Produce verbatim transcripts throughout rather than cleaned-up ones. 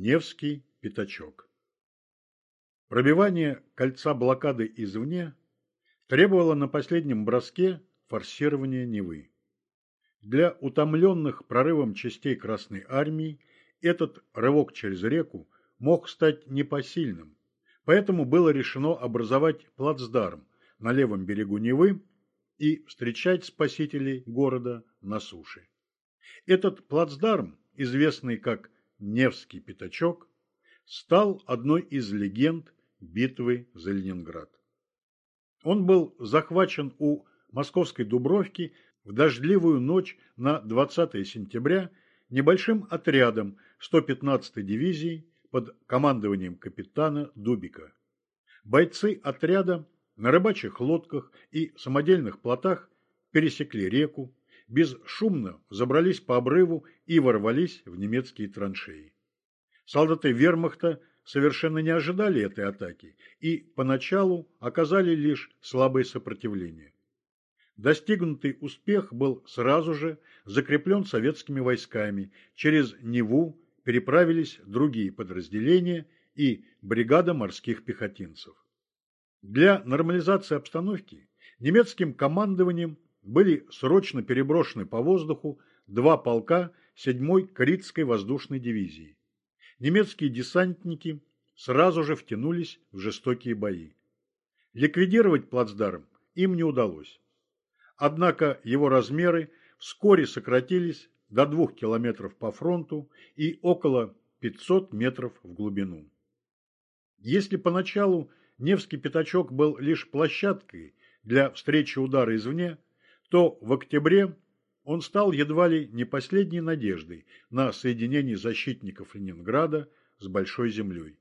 Невский пятачок. Пробивание кольца блокады извне требовало на последнем броске форсирования Невы. Для утомленных прорывом частей Красной Армии этот рывок через реку мог стать непосильным, поэтому было решено образовать плацдарм на левом берегу Невы и встречать спасителей города на суше. Этот плацдарм, известный как Невский пятачок, стал одной из легенд битвы за Ленинград. Он был захвачен у Московской Дубровки в дождливую ночь на двадцатое сентября небольшим отрядом сто пятнадцатой дивизии под командованием капитана Дубика. Бойцы отряда на рыбачьих лодках и самодельных плотах пересекли реку, бесшумно забрались по обрыву и ворвались в немецкие траншеи. Солдаты вермахта совершенно не ожидали этой атаки и поначалу оказали лишь слабое сопротивление. Достигнутый успех был сразу же закреплен советскими войсками, через Неву переправились другие подразделения и бригада морских пехотинцев. Для нормализации обстановки немецким командованием были срочно переброшены по воздуху два полка седьмой Критской воздушной дивизии. Немецкие десантники сразу же втянулись в жестокие бои. Ликвидировать плацдарм им не удалось. Однако его размеры вскоре сократились до двух километров по фронту и около пятисот метров в глубину. Если поначалу Невский пятачок был лишь площадкой для встречи удара извне, то в октябре он стал едва ли не последней надеждой на соединение защитников Ленинграда с Большой землей.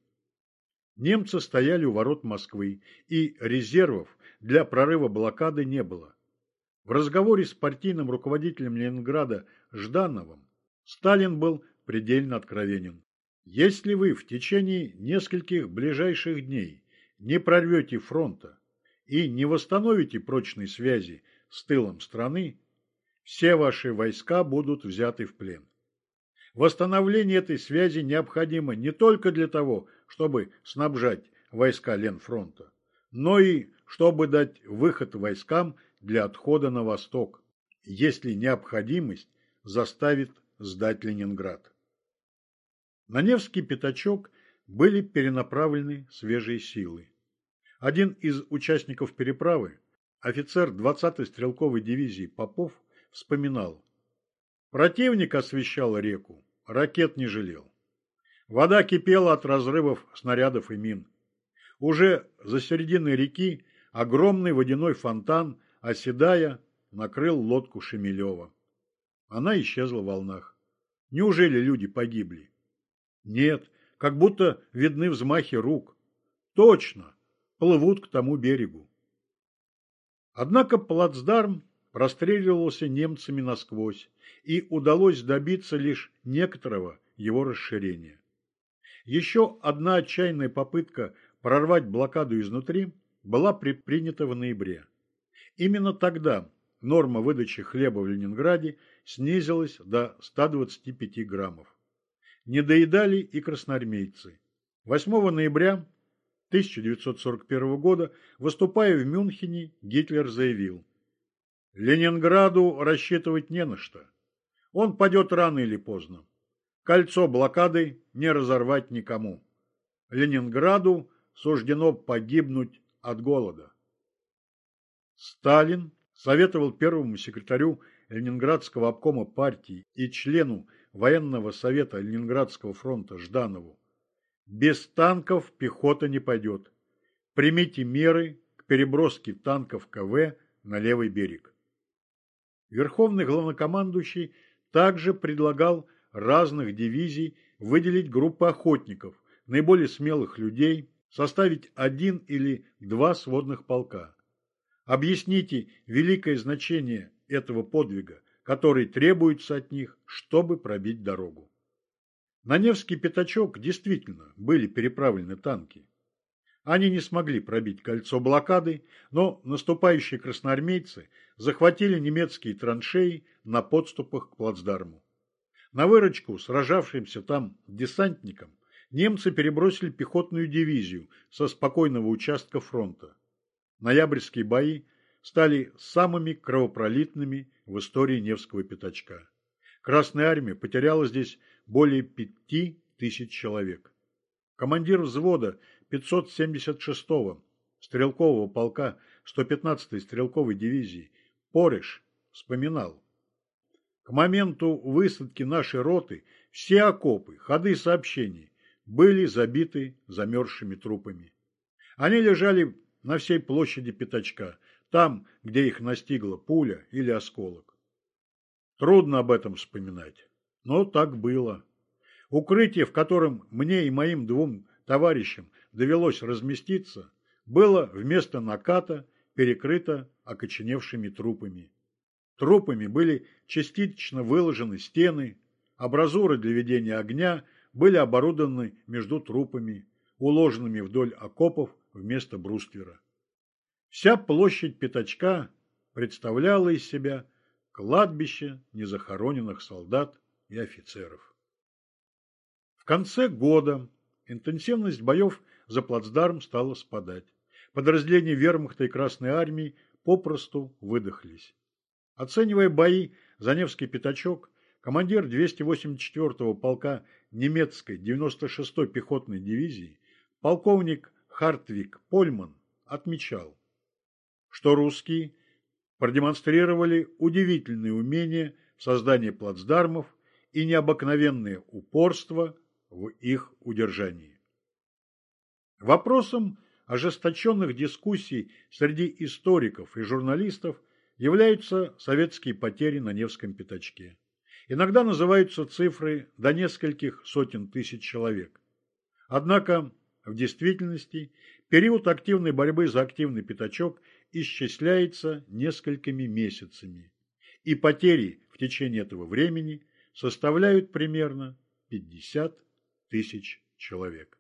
Немцы стояли у ворот Москвы, и резервов для прорыва блокады не было. В разговоре с партийным руководителем Ленинграда Ждановым Сталин был предельно откровенен. Если вы в течение нескольких ближайших дней не прорвете фронта и не восстановите прочной связи с тылом страны, все ваши войска будут взяты в плен. Восстановление этой связи необходимо не только для того, чтобы снабжать войска Ленфронта, но и чтобы дать выход войскам для отхода на восток, если необходимость заставит сдать Ленинград. На Невский пятачок были перенаправлены свежие силы. Один из участников переправы, офицер двадцатой стрелковой дивизии Попов, вспоминал: противник освещал реку, ракет не жалел. Вода кипела от разрывов снарядов и мин. Уже за серединой реки огромный водяной фонтан, оседая, накрыл лодку Шемелева. Она исчезла в волнах. Неужели люди погибли? Нет, как будто видны взмахи рук. Точно, плывут к тому берегу. Однако плацдарм простреливался немцами насквозь, и удалось добиться лишь некоторого его расширения. Еще одна отчаянная попытка прорвать блокаду изнутри была предпринята в ноябре. Именно тогда норма выдачи хлеба в Ленинграде снизилась до ста двадцати пяти граммов. Не доедали и красноармейцы. восьмого ноября тысяча девятьсот сорок первого года, выступая в Мюнхене, Гитлер заявил: «Ленинграду рассчитывать не на что. Он падет рано или поздно. Кольцо блокады не разорвать никому. Ленинграду суждено погибнуть от голода». Сталин советовал первому секретарю Ленинградского обкома партии и члену военного совета Ленинградского фронта Жданову: без танков пехота не пойдет. Примите меры к переброске танков КВ на левый берег. Верховный главнокомандующий также предлагал разных дивизий выделить группы охотников, наиболее смелых людей, составить один или два сводных полка. Объясните великое значение этого подвига, который требуется от них, чтобы пробить дорогу. На Невский пятачок действительно были переправлены танки. Они не смогли пробить кольцо блокады, но наступающие красноармейцы захватили немецкие траншеи на подступах к плацдарму. На выручку сражавшимся там десантникам Немцы перебросили пехотную дивизию со спокойного участка фронта. Ноябрьские бои стали самыми кровопролитными в истории Невского пятачка. Красная армия потеряла здесь более пяти тысяч человек. Командир взвода пятьсот семьдесят шестого стрелкового полка сто пятнадцатой стрелковой дивизии Пореш вспоминал: к моменту высадки нашей роты все окопы, ходы сообщений были забиты замерзшими трупами. Они лежали на всей площади пятачка, там, где их настигла пуля или осколок. Трудно об этом вспоминать, но так было. Укрытие, в котором мне и моим двум товарищам довелось разместиться, было вместо наката перекрыто окоченевшими трупами. Трупами были частично выложены стены, абразуры для ведения огня были оборудованы между трупами, уложенными вдоль окопов вместо бруствера. Вся площадь пятачка представляла из себя кладбище незахороненных солдат и офицеров. В конце года интенсивность боев за плацдарм стала спадать. Подразделения вермахта и Красной армии попросту выдохлись. Оценивая бои за Невский пятачок, командир двести восемьдесят четвёртого полка немецкой девяносто шестой пехотной дивизии полковник Хартвиг Польман отмечал, что русские продемонстрировали удивительные умения в создании плацдармов и необыкновенное упорство в их удержании. Вопросом ожесточенных дискуссий среди историков и журналистов являются советские потери на Невском пятачке. Иногда называются цифры до нескольких сотен тысяч человек. Однако, в действительности, период активной борьбы за активный пятачок исчисляется несколькими месяцами, и потери в течение этого времени составляют примерно пятьдесят тысяч человек.